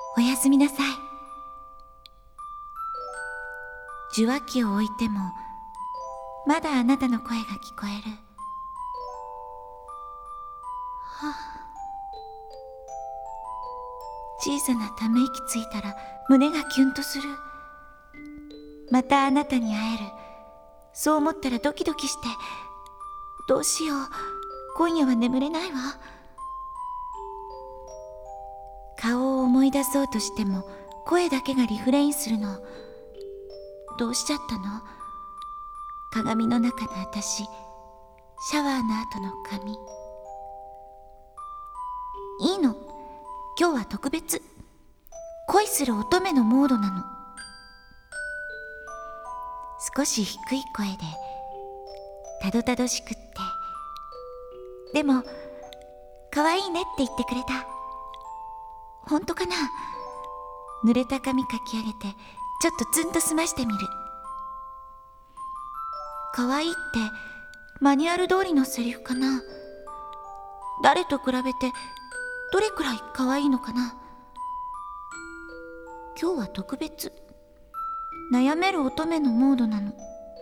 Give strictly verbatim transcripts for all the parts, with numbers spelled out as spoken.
おやすみなさい。受話器を置いてもまだあなたの声が聞こえる。はあ、小さなため息ついたら胸がキュンとする。またあなたに会える。そう思ったらドキドキして、どうしよう、今夜は眠れないわ。顔を思い出そうとしても声だけがリフレインするの。どうしちゃったの？鏡の中の私、シャワーの後の髪。いいの、今日は特別。恋する乙女のモードなの。少し低い声でたどたどしくって、でも可愛いねって言ってくれた。本当かな？濡れた髪かき上げてちょっとツンと済ましてみる。可愛いってマニュアル通りのセリフかな？誰と比べてどれくらい可愛いのかな？今日は特別。悩める乙女のモードなの。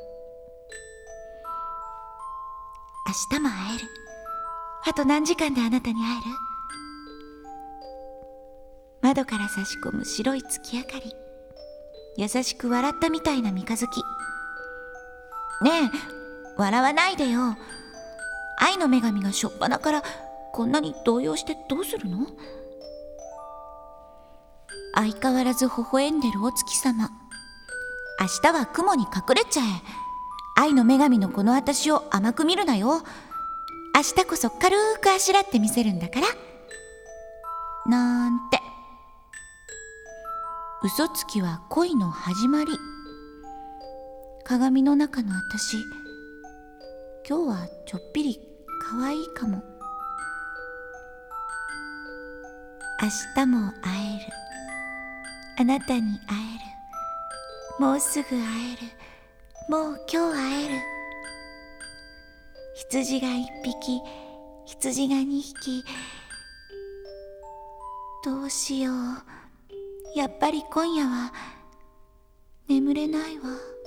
明日も会える。あと何時間であなたに会える？窓から差し込む白い月明かり。優しく笑ったみたいな三日月。ねえ、笑わないでよ。愛の女神がしょっぱなからこんなに動揺してどうするの？相変わらず微笑んでるお月様。明日は雲に隠れちゃえ。愛の女神のこの私を甘く見るなよ。明日こそ軽くあしらってみせるんだから。なんて。嘘つきは恋の始まり。鏡の中の私、今日はちょっぴり可愛いかも。明日も会える。あなたに会える。もうすぐ会える。もう今日会える。羊が一匹、羊が二匹。どうしよう。やっぱり今夜は眠れないわ。